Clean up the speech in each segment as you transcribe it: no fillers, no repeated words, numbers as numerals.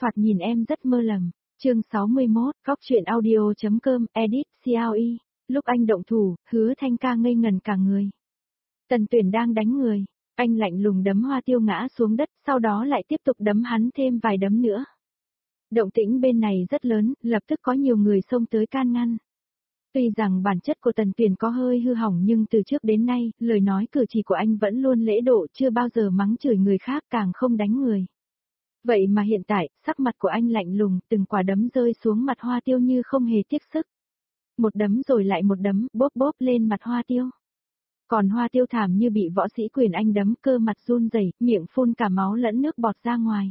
Thoạt nhìn em rất mơ lầm. Chương 61, góc truyện audio.com, edit, CLE. Lúc anh động thủ, Hứa Thanh Ca ngây ngần cả người. Tần Tuyển đang đánh người, anh lạnh lùng đấm Hoa Tiêu ngã xuống đất, sau đó lại tiếp tục đấm hắn thêm vài đấm nữa. Động tĩnh bên này rất lớn, lập tức có nhiều người xông tới can ngăn. Tuy rằng bản chất của Tần Tuyển có hơi hư hỏng nhưng từ trước đến nay, lời nói cử chỉ của anh vẫn luôn lễ độ, chưa bao giờ mắng chửi người khác, càng không đánh người. Vậy mà hiện tại, sắc mặt của anh lạnh lùng, từng quả đấm rơi xuống mặt Hoa Tiêu như không hề tiếc sức. Một đấm rồi lại một đấm, bóp bóp lên mặt Hoa Tiêu. Còn Hoa Tiêu thảm như bị võ sĩ quyền anh đấm, cơ mặt run rẩy, miệng phun cả máu lẫn nước bọt ra ngoài.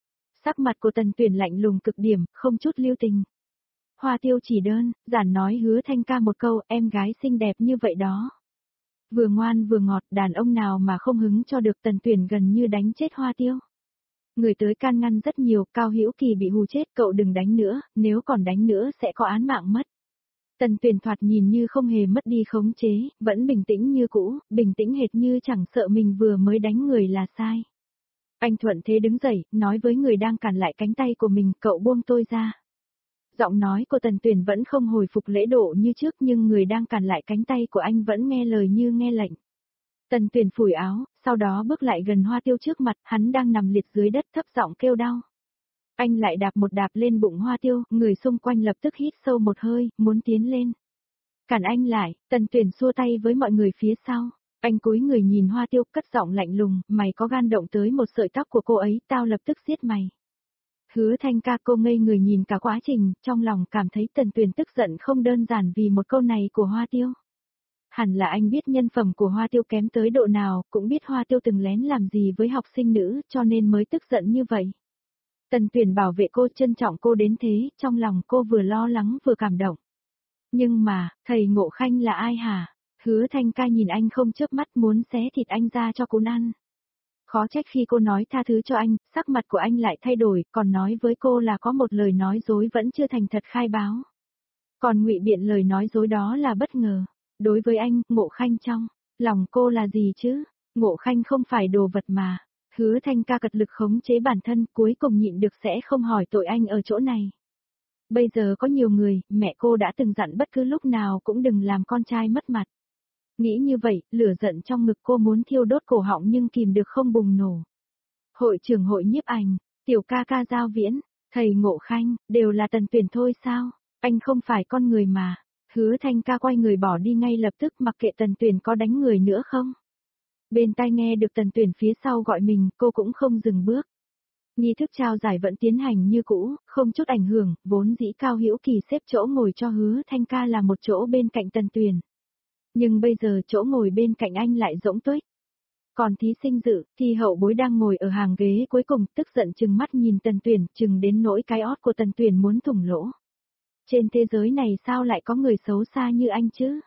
Sắc mặt của Tần Tuyển lạnh lùng cực điểm, không chút lưu tình. Hoa Tiêu chỉ đơn giản nói Hứa Thanh Ca một câu, em gái xinh đẹp như vậy đó. Vừa ngoan vừa ngọt, đàn ông nào mà không hứng cho được. Tần Tuyển gần như đánh chết Hoa Tiêu. Người tới can ngăn rất nhiều, Cao Hữu Kỳ bị hù chết, cậu đừng đánh nữa, nếu còn đánh nữa sẽ có án mạng mất. Tần Tuyển thoạt nhìn như không hề mất đi khống chế, vẫn bình tĩnh như cũ, bình tĩnh hệt như chẳng sợ mình vừa mới đánh người là sai. Anh thuận thế đứng dậy, nói với người đang cản lại cánh tay của mình, cậu buông tôi ra. Giọng nói của Tần Tuyển vẫn không hồi phục lễ độ như trước nhưng người đang cản lại cánh tay của anh vẫn nghe lời như nghe lệnh. Tần Tuyển phủi áo, sau đó bước lại gần Hoa Tiêu trước mặt, hắn đang nằm liệt dưới đất thấp giọng kêu đau. Anh lại đạp một đạp lên bụng Hoa Tiêu, người xung quanh lập tức hít sâu một hơi, muốn tiến lên. Cản anh lại, Tần Tuyển xua tay với mọi người phía sau. Anh cúi người nhìn Hoa Tiêu, cất giọng lạnh lùng, mày có gan động tới một sợi tóc của cô ấy, tao lập tức giết mày. Hứa Thanh Ca cô ngây người nhìn cả quá trình, trong lòng cảm thấy Tần Tuyển tức giận không đơn giản vì một câu này của Hoa Tiêu. Hẳn là anh biết nhân phẩm của Hoa Tiêu kém tới độ nào, cũng biết Hoa Tiêu từng lén làm gì với học sinh nữ, cho nên mới tức giận như vậy. Tần Tuyển bảo vệ cô, trân trọng cô đến thế, trong lòng cô vừa lo lắng vừa cảm động. Nhưng mà, thầy Ngộ Khanh là ai hả? Hứa Thanh Ca nhìn anh không chớp mắt, muốn xé thịt anh ra cho cô ăn. Khó trách khi cô nói tha thứ cho anh, sắc mặt của anh lại thay đổi, còn nói với cô là có một lời nói dối vẫn chưa thành thật khai báo. Còn ngụy biện lời nói dối đó là bất ngờ. Đối với anh, Ngộ Khanh trong lòng cô là gì chứ? Ngộ Khanh không phải đồ vật mà. Hứa Thanh Ca cật lực khống chế bản thân, cuối cùng nhịn được sẽ không hỏi tội anh ở chỗ này. Bây giờ có nhiều người, mẹ cô đã từng dặn bất cứ lúc nào cũng đừng làm con trai mất mặt. Nghĩ như vậy, lửa giận trong ngực cô muốn thiêu đốt cổ họng nhưng kìm được không bùng nổ. Hội trưởng hội nhiếp ảnh, tiểu ca ca Giao Viễn, thầy Ngộ Khanh, đều là Tần Tuyển thôi sao? Anh không phải con người mà. Hứa Thanh Ca quay người bỏ đi ngay lập tức, mặc kệ Tần Tuyển có đánh người nữa không. Bên tai nghe được Tần Tuyển phía sau gọi mình, cô cũng không dừng bước. Nghi thức trao giải vẫn tiến hành như cũ, không chút ảnh hưởng, vốn dĩ Cao Hữu Kỳ xếp chỗ ngồi cho Hứa Thanh Ca là một chỗ bên cạnh Tần Tuyển. Nhưng bây giờ chỗ ngồi bên cạnh anh lại rỗng tuếch. Còn thí sinh dự, thì hậu bối đang ngồi ở hàng ghế cuối cùng, tức giận chừng mắt nhìn Tần Tuyển, chừng đến nỗi cái ót của Tần Tuyển muốn thủng lỗ. Trên thế giới này sao lại có người xấu xa như anh chứ?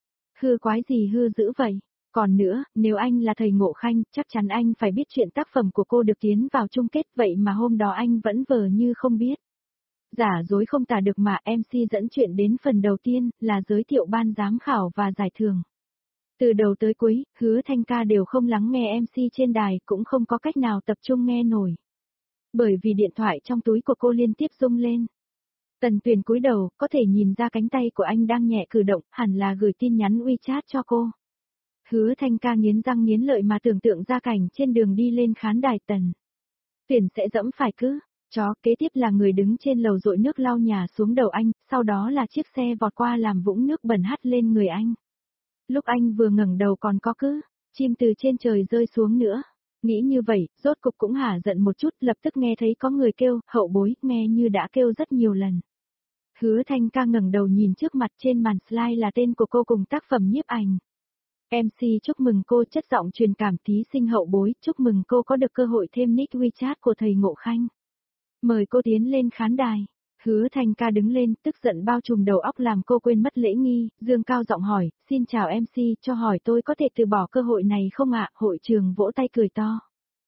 Hư quái gì hư dữ vậy? Còn nữa, nếu anh là thầy Ngộ Khanh, chắc chắn anh phải biết chuyện tác phẩm của cô được tiến vào chung kết, vậy mà hôm đó anh vẫn vờ như không biết. Giả dối không tả được mà. MC dẫn chuyện đến phần đầu tiên, là giới thiệu ban giám khảo và giải thưởng. Từ đầu tới cuối, Hứa Thanh Ca đều không lắng nghe MC trên đài, cũng không có cách nào tập trung nghe nổi. Bởi vì điện thoại trong túi của cô liên tiếp rung lên. Tần Tuyển cúi đầu, có thể nhìn ra cánh tay của anh đang nhẹ cử động, hẳn là gửi tin nhắn WeChat cho cô. Hứa Thanh Ca nghiến răng nghiến lợi mà tưởng tượng ra cảnh trên đường đi lên khán đài. Tần Tuyển sẽ dẫm phải cứ chó, kế tiếp là người đứng trên lầu dội nước lau nhà xuống đầu anh, sau đó là chiếc xe vọt qua làm vũng nước bẩn hắt lên người anh. Lúc anh vừa ngẩng đầu còn có cứ chim từ trên trời rơi xuống nữa. Nghĩ như vậy, rốt cục cũng hả giận một chút, lập tức nghe thấy có người kêu, hậu bối, nghe như đã kêu rất nhiều lần. Hứa Thanh Ca ngẩng đầu nhìn trước mặt, trên màn slide là tên của cô cùng tác phẩm nhiếp ảnh. MC chúc mừng cô, chất giọng truyền cảm, thí sinh hậu bối, chúc mừng cô có được cơ hội thêm nick WeChat của thầy Ngộ Khanh. Mời cô tiến lên khán đài. Hứa Thanh Ca đứng lên, tức giận bao trùm đầu óc làm cô quên mất lễ nghi, dương cao giọng hỏi, xin chào MC, cho hỏi tôi có thể từ bỏ cơ hội này không ạ? Hội trường vỗ tay cười to.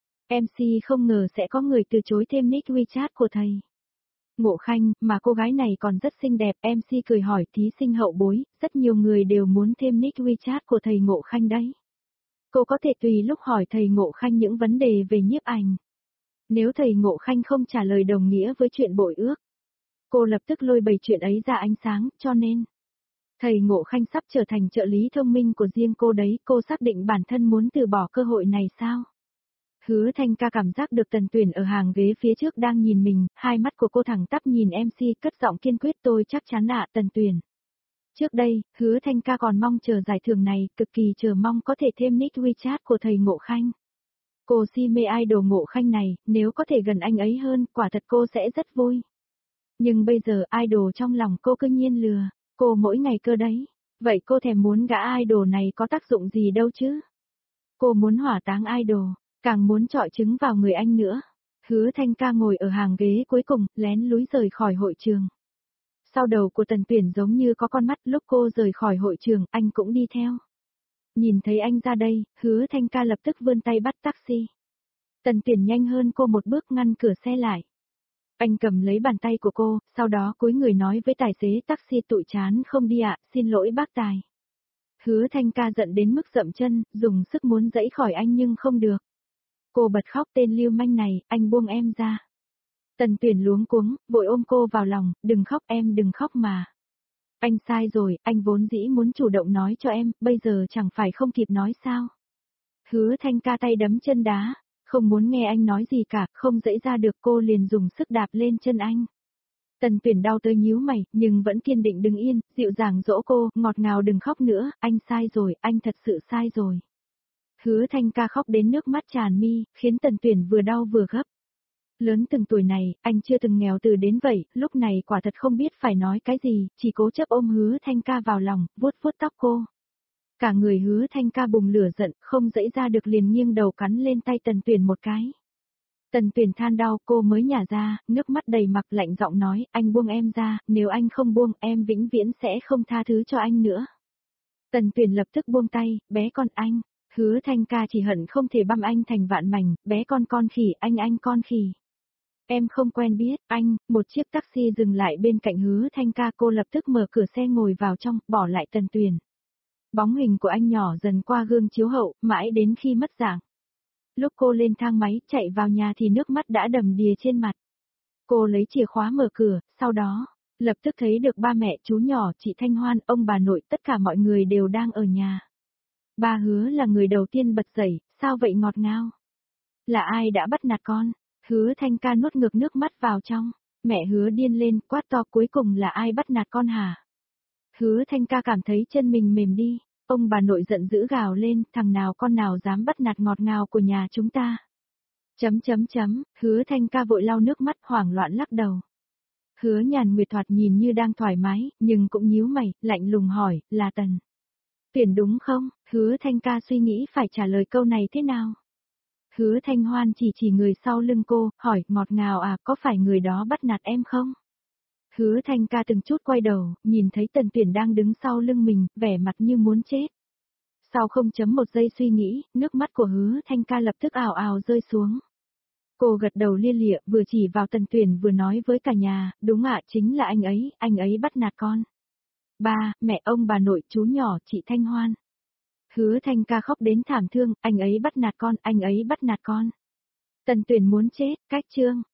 MC không ngờ sẽ có người từ chối thêm nick WeChat của thầy Ngộ Khanh, mà cô gái này còn rất xinh đẹp. MC cười hỏi thí sinh hậu bối, rất nhiều người đều muốn thêm nick WeChat của thầy Ngộ Khanh đấy. Cô có thể tùy lúc hỏi thầy Ngộ Khanh những vấn đề về nhiếp ảnh. Nếu thầy Ngộ Khanh không trả lời đồng nghĩa với chuyện bội ước. Cô lập tức lôi bày chuyện ấy ra ánh sáng, cho nên. Thầy Ngộ Khanh sắp trở thành trợ lý thông minh của riêng cô đấy, cô xác định bản thân muốn từ bỏ cơ hội này sao? Hứa Thanh Ca cảm giác được Tần Tuyển ở hàng ghế phía trước đang nhìn mình, hai mắt của cô thẳng tắp nhìn MC cất giọng kiên quyết tôi chắc chắn ạ Tần Tuyển. Trước đây, Hứa Thanh Ca còn mong chờ giải thưởng này, cực kỳ chờ mong có thể thêm nick WeChat của thầy Ngộ Khanh. Cô si mê idol Ngộ Khanh này, nếu có thể gần anh ấy hơn, quả thật cô sẽ rất vui. Nhưng bây giờ idol trong lòng cô cứ nhiên lừa, cô mỗi ngày cơ đấy. Vậy cô thèm muốn gã idol này có tác dụng gì đâu chứ? Cô muốn hỏa táng idol, càng muốn trọi trứng vào người anh nữa. Hứa Thanh Ca ngồi ở hàng ghế cuối cùng, lén lúi rời khỏi hội trường. Sau đầu của Tần Tuyển giống như có con mắt, lúc cô rời khỏi hội trường, anh cũng đi theo. Nhìn thấy anh ra đây, Hứa Thanh Ca lập tức vươn tay bắt taxi. Tần Tuyển nhanh hơn cô một bước ngăn cửa xe lại. Anh cầm lấy bàn tay của cô, sau đó cúi người nói với tài xế taxi tụi chán không đi ạ, xin lỗi bác tài. Hứa Thanh Ca giận đến mức dậm chân, dùng sức muốn giãy khỏi anh nhưng không được. Cô bật khóc tên lưu manh này, anh buông em ra. Tần Tuyển luống cuống, vội ôm cô vào lòng, đừng khóc em đừng khóc mà. Anh sai rồi, anh vốn dĩ muốn chủ động nói cho em, bây giờ chẳng phải không kịp nói sao. Hứa Thanh Ca tay đấm chân đá, không muốn nghe anh nói gì cả, không dãy ra được cô liền dùng sức đạp lên chân anh. Tần Tuyển đau tới nhíu mày, nhưng vẫn kiên định đứng yên, dịu dàng dỗ cô, ngọt ngào đừng khóc nữa, anh sai rồi, anh thật sự sai rồi. Hứa Thanh Ca khóc đến nước mắt tràn mi, khiến Tần Tuyển vừa đau vừa gấp. Lớn từng tuổi này, anh chưa từng nghèo từ đến vậy, lúc này quả thật không biết phải nói cái gì, chỉ cố chấp ôm Hứa Thanh Ca vào lòng, vuốt vuốt tóc cô. Cả người Hứa Thanh Ca bùng lửa giận, không dãy ra được liền nghiêng đầu cắn lên tay Tần Tuyển một cái. Tần Tuyển than đau, cô mới nhả ra, nước mắt đầy mặt lạnh giọng nói, anh buông em ra, nếu anh không buông, em vĩnh viễn sẽ không tha thứ cho anh nữa. Tần Tuyển lập tức buông tay, bé con anh. Hứa Thanh Ca chỉ hận không thể băm anh thành vạn mảnh, bé con khỉ, anh con khỉ. Em không quen biết, anh, một chiếc taxi dừng lại bên cạnh Hứa Thanh Ca, cô lập tức mở cửa xe ngồi vào trong, bỏ lại Tần Tuyển. Bóng hình của anh nhỏ dần qua gương chiếu hậu, mãi đến khi mất dạng. Lúc cô lên thang máy, chạy vào nhà thì nước mắt đã đầm đìa trên mặt. Cô lấy chìa khóa mở cửa, sau đó, lập tức thấy được ba mẹ, chú nhỏ, chị Thanh Hoan, ông bà nội, tất cả mọi người đều đang ở nhà. Ba Hứa là người đầu tiên bật dậy, sao vậy ngọt ngào? Là ai đã bắt nạt con? Hứa Thanh Ca nuốt ngược nước mắt vào trong. Mẹ Hứa điên lên, quát to cuối cùng là ai bắt nạt con hả? Hứa Thanh Ca cảm thấy chân mình mềm đi. Ông bà nội giận dữ gào lên, thằng nào con nào dám bắt nạt ngọt ngào của nhà chúng ta. Hứa Thanh Ca vội lau nước mắt hoảng loạn lắc đầu. Hứa Nhàn Nguyệt thoạt nhìn như đang thoải mái, nhưng cũng nhíu mày, lạnh lùng hỏi, là Tần Tuyển đúng không? Hứa Thanh Ca suy nghĩ phải trả lời câu này thế nào? Hứa Thanh Hoan chỉ người sau lưng cô, hỏi, ngọt ngào à, có phải người đó bắt nạt em không? Hứa Thanh Ca từng chút quay đầu, nhìn thấy Tần Tuyển đang đứng sau lưng mình, vẻ mặt như muốn chết. Sau 0.1 giây suy nghĩ, nước mắt của Hứa Thanh Ca lập tức ào ào rơi xuống. Cô gật đầu lia lịa, vừa chỉ vào Tần Tuyển vừa nói với cả nhà, đúng ạ, chính là anh ấy bắt nạt con. Ba, mẹ, ông bà nội, chú nhỏ, chị Thanh Hoan. Hứa Thanh Ca khóc đến thảm thương, anh ấy bắt nạt con. Tần Tuyển muốn chết, cách chương.